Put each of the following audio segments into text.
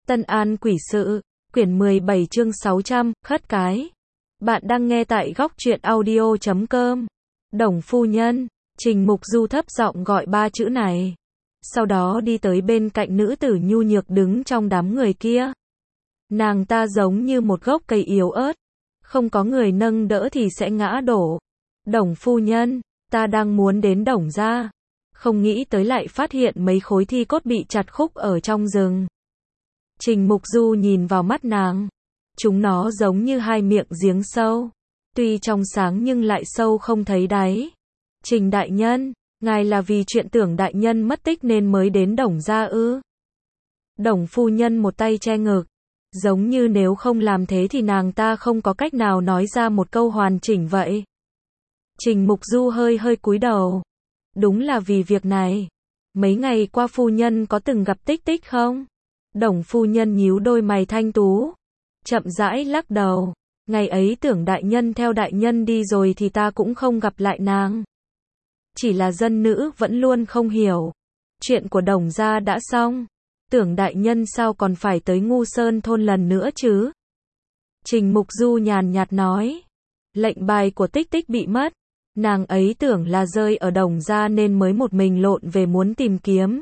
Tân An Quỷ Sự, quyển 17 chương 600, khất cái. Bạn đang nghe tại góc truyện audio.com. Đồng phu nhân, Trình Mục Du thấp giọng gọi ba chữ này. Sau đó đi tới bên cạnh nữ tử nhu nhược đứng trong đám người kia. Nàng ta giống như một gốc cây yếu ớt. Không có người nâng đỡ thì sẽ ngã đổ. Đồng phu nhân, ta đang muốn đến Đồng gia. Không nghĩ tới lại phát hiện mấy khối thi cốt bị chặt khúc ở trong rừng. Trình Mục Du nhìn vào mắt nàng. Chúng nó giống như hai miệng giếng sâu. Tuy trong sáng nhưng lại sâu không thấy đáy. Trình đại nhân, ngài là vì chuyện Tưởng đại nhân mất tích nên mới đến Đồng gia ư? Đồng phu nhân một tay che ngực. Giống như nếu không làm thế thì nàng ta không có cách nào nói ra một câu hoàn chỉnh vậy. Trình Mục Du hơi cúi đầu. Đúng là vì việc này. Mấy ngày qua phu nhân có từng gặp Tích Tích không? Đồng phu nhân nhíu đôi mày thanh tú. Chậm rãi lắc đầu. Ngày ấy Tưởng đại nhân theo đại nhân đi rồi thì ta cũng không gặp lại nàng. Chỉ là dân nữ vẫn luôn không hiểu. Chuyện của Đồng gia đã xong. Tưởng đại nhân sao còn phải tới Ngu Sơn thôn lần nữa chứ? Trình Mục Du nhàn nhạt nói. Lệnh bài của Tích Tích bị mất. Nàng ấy tưởng là rơi ở Đồng gia nên mới một mình lộn về muốn tìm kiếm.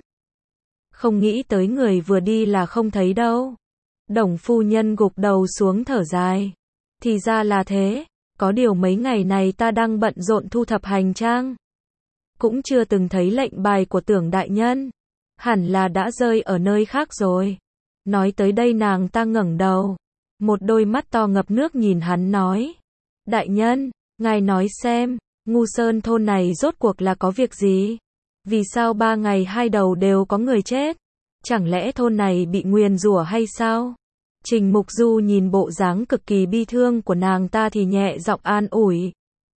Không nghĩ tới người vừa đi là không thấy đâu. Đồng phu nhân gục đầu xuống thở dài. Thì ra là thế. Có điều mấy ngày này ta đang bận rộn thu thập hành trang. Cũng chưa từng thấy lệnh bài của Tưởng đại nhân. Hẳn là đã rơi ở nơi khác rồi. Nói tới đây nàng ta ngẩng đầu. Một đôi mắt to ngập nước nhìn hắn nói. Đại nhân, ngài nói xem, Ngu Sơn thôn này rốt cuộc là có việc gì? Vì sao 3 ngày 2 đầu đều có người chết? Chẳng lẽ thôn này bị nguyền rủa hay sao? Trình Mục Du nhìn bộ dáng cực kỳ bi thương của nàng ta thì nhẹ giọng an ủi.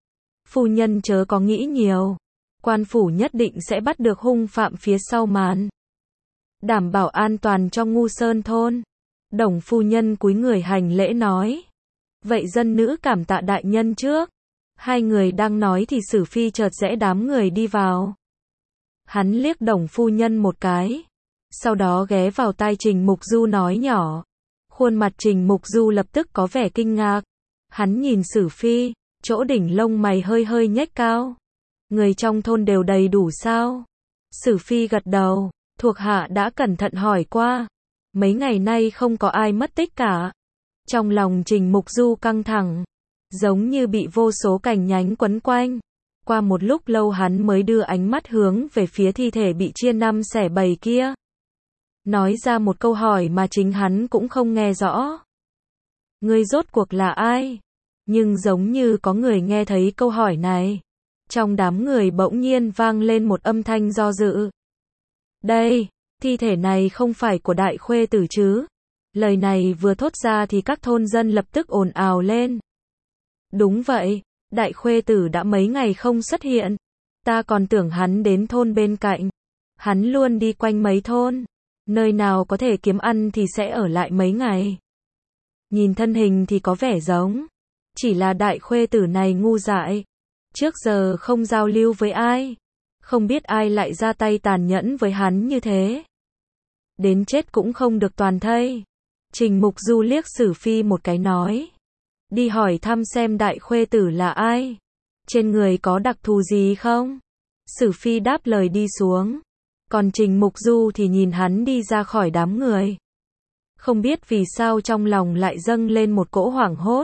Phu nhân chớ có nghĩ nhiều. Quan phủ nhất định sẽ bắt được hung phạm phía sau màn. Đảm bảo an toàn cho Ngu Sơn thôn. Đồng phu nhân cúi người hành lễ nói. Vậy dân nữ cảm tạ đại nhân trước. Hai người đang nói thì Sử Phi chợt rẽ đám người đi vào. Hắn liếc Đồng phu nhân một cái. Sau đó ghé vào tai Trình Mục Du nói nhỏ. Khuôn mặt Trình Mục Du lập tức có vẻ kinh ngạc. Hắn nhìn Sử Phi, chỗ đỉnh lông mày hơi nhếch cao. Người trong thôn đều đầy đủ sao? Sử Phi gật đầu, thuộc hạ đã cẩn thận hỏi qua. Mấy ngày nay không có ai mất tích cả. Trong lòng Trình Mục Du căng thẳng, giống như bị vô số cành nhánh quấn quanh. Qua một lúc lâu hắn mới đưa ánh mắt hướng về phía thi thể bị chia năm xẻ bảy kia. Nói ra một câu hỏi mà chính hắn cũng không nghe rõ. Ngươi rốt cuộc là ai? Nhưng giống như có người nghe thấy câu hỏi này. Trong đám người bỗng nhiên vang lên một âm thanh do dự. Đây, thi thể này không phải của đại khuê tử chứ? Lời này vừa thốt ra thì các thôn dân lập tức ồn ào lên. Đúng vậy, đại khuê tử đã mấy ngày không xuất hiện. Ta còn tưởng hắn đến thôn bên cạnh. Hắn luôn đi quanh mấy thôn. Nơi nào có thể kiếm ăn thì sẽ ở lại mấy ngày. Nhìn thân hình thì có vẻ giống. Chỉ là đại khuê tử này ngu dại. Trước giờ không giao lưu với ai. Không biết ai lại ra tay tàn nhẫn với hắn như thế. Đến chết cũng không được toàn thây. Trình Mục Du liếc Sử Phi một cái nói. Đi hỏi thăm xem đại khuê tử là ai. Trên người có đặc thù gì không? Sử Phi đáp lời đi xuống. Còn Trình Mục Du thì nhìn hắn đi ra khỏi đám người. Không biết vì sao trong lòng lại dâng lên một cỗ hoảng hốt.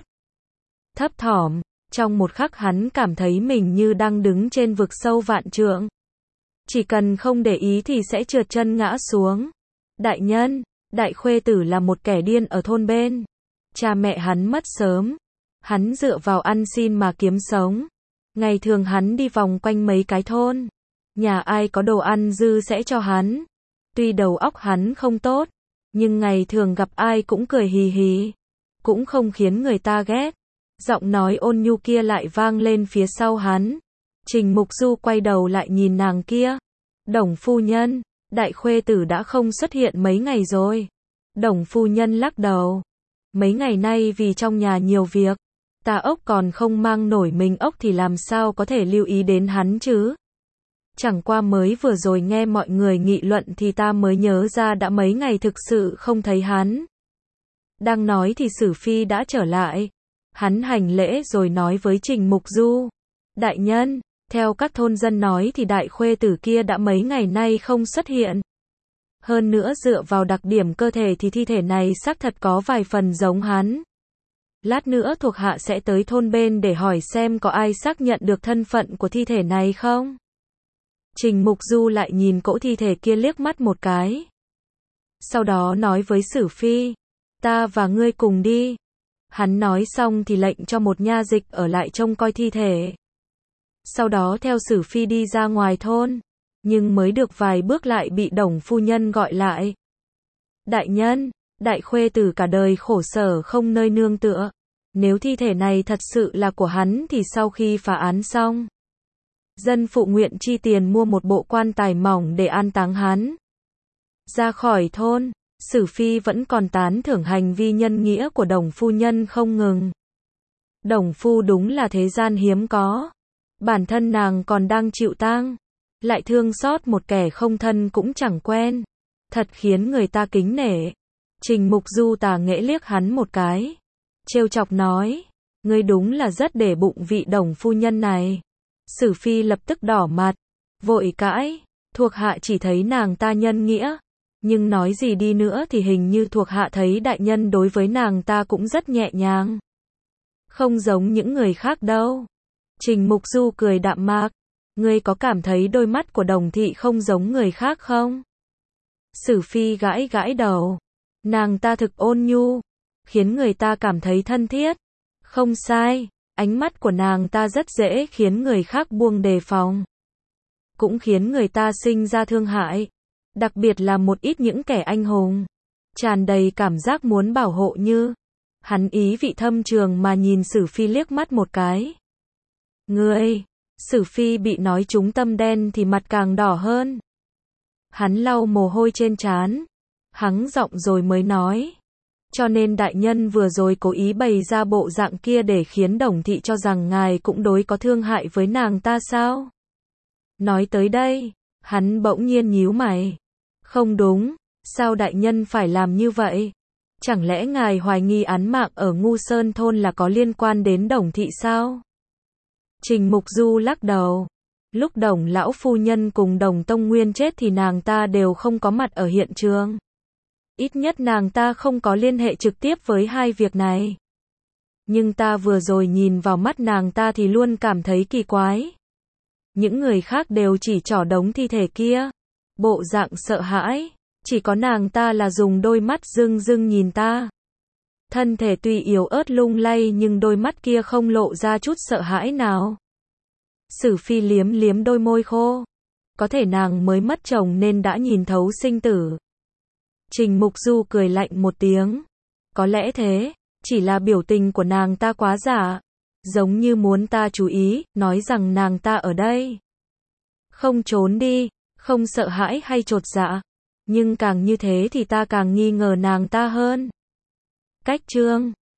Thấp thỏm, trong một khắc hắn cảm thấy mình như đang đứng trên vực sâu vạn trượng. Chỉ cần không để ý thì sẽ trượt chân ngã xuống. Đại nhân, đại khuê tử là một kẻ điên ở thôn bên. Cha mẹ hắn mất sớm. Hắn dựa vào ăn xin mà kiếm sống. Ngày thường hắn đi vòng quanh mấy cái thôn. Nhà ai có đồ ăn dư sẽ cho hắn. Tuy đầu óc hắn không tốt, nhưng ngày thường gặp ai cũng cười hì hì. Cũng không khiến người ta ghét. Giọng nói ôn nhu kia lại vang lên phía sau hắn. Trình Mục Du quay đầu lại nhìn nàng kia. Đồng phu nhân, đại khuê tử đã không xuất hiện mấy ngày rồi. Đồng phu nhân lắc đầu. Mấy ngày nay vì trong nhà nhiều việc. Ta ốc còn không mang nổi mình ốc thì làm sao có thể lưu ý đến hắn chứ? Chẳng qua mới vừa rồi nghe mọi người nghị luận thì ta mới nhớ ra đã mấy ngày thực sự không thấy hắn. Đang nói thì Sử Phi đã trở lại. Hắn hành lễ rồi nói với Trình Mục Du. Đại nhân, theo các thôn dân nói thì đại khuê tử kia đã mấy ngày nay không xuất hiện. Hơn nữa dựa vào đặc điểm cơ thể thì thi thể này xác thật có vài phần giống hắn. Lát nữa thuộc hạ sẽ tới thôn bên để hỏi xem có ai xác nhận được thân phận của thi thể này không. Trình Mục Du lại nhìn cỗ thi thể kia liếc mắt một cái. Sau đó nói với Sử Phi, ta và ngươi cùng đi. Hắn nói xong thì lệnh cho một nha dịch ở lại trông coi thi thể. Sau đó theo Sử Phi đi ra ngoài thôn, nhưng mới được vài bước lại bị Đồng phu nhân gọi lại. Đại nhân, đại khuê tử cả đời khổ sở không nơi nương tựa. Nếu thi thể này thật sự là của hắn thì sau khi phá án xong, dân phụ nguyện chi tiền mua một bộ quan tài mỏng để an táng hắn. Ra khỏi thôn, Sử Phi vẫn còn tán thưởng hành vi nhân nghĩa của Đồng phu nhân không ngừng. Đồng phu đúng là thế gian hiếm có. Bản thân nàng còn đang chịu tang, lại thương xót một kẻ không thân cũng chẳng quen. Thật khiến người ta kính nể. Trình Mục Du tà nghễ liếc hắn một cái, trêu chọc nói, ngươi đúng là rất để bụng vị Đồng phu nhân này. Sử Phi lập tức đỏ mặt, vội cãi, thuộc hạ chỉ thấy nàng ta nhân nghĩa, nhưng nói gì đi nữa thì hình như thuộc hạ thấy đại nhân đối với nàng ta cũng rất nhẹ nhàng. Không giống những người khác đâu. Trình Mục Du cười đạm mạc, ngươi có cảm thấy đôi mắt của Đồng thị không giống người khác không? Sử Phi gãi gãi đầu, nàng ta thực ôn nhu, khiến người ta cảm thấy thân thiết. Không sai, ánh mắt của nàng ta rất dễ khiến người khác buông đề phòng, cũng khiến người ta sinh ra thương hại, đặc biệt là một ít những kẻ anh hùng, tràn đầy cảm giác muốn bảo hộ như. Hắn ý vị thâm trường mà nhìn Sử Phi liếc mắt một cái. Ngươi, Sử Phi bị nói trúng tâm đen thì mặt càng đỏ hơn. Hắn lau mồ hôi trên trán, hắng giọng rồi mới nói. Cho nên đại nhân vừa rồi cố ý bày ra bộ dạng kia để khiến Đồng thị cho rằng ngài cũng đối có thương hại với nàng ta sao? Nói tới đây, hắn bỗng nhiên nhíu mày. Không đúng, sao đại nhân phải làm như vậy? Chẳng lẽ ngài hoài nghi án mạng ở Ngu Sơn thôn là có liên quan đến Đồng thị sao? Trình Mục Du lắc đầu. Lúc Đồng lão phu nhân cùng Đồng Tông Nguyên chết thì nàng ta đều không có mặt ở hiện trường. Ít nhất nàng ta không có liên hệ trực tiếp với hai việc này. Nhưng ta vừa rồi nhìn vào mắt nàng ta thì luôn cảm thấy kỳ quái. Những người khác đều chỉ trỏ đống thi thể kia, bộ dạng sợ hãi, chỉ có nàng ta là dùng đôi mắt rưng rưng nhìn ta. Thân thể tuy yếu ớt lung lay nhưng đôi mắt kia không lộ ra chút sợ hãi nào. Sử Phi liếm liếm đôi môi khô. Có thể nàng mới mất chồng nên đã nhìn thấu sinh tử. Trình Mục Du cười lạnh một tiếng. Có lẽ thế, chỉ là biểu tình của nàng ta quá giả. Giống như muốn ta chú ý, nói rằng nàng ta ở đây. Không trốn đi, không sợ hãi hay chột dạ. Nhưng càng như thế thì ta càng nghi ngờ nàng ta hơn. Cách chương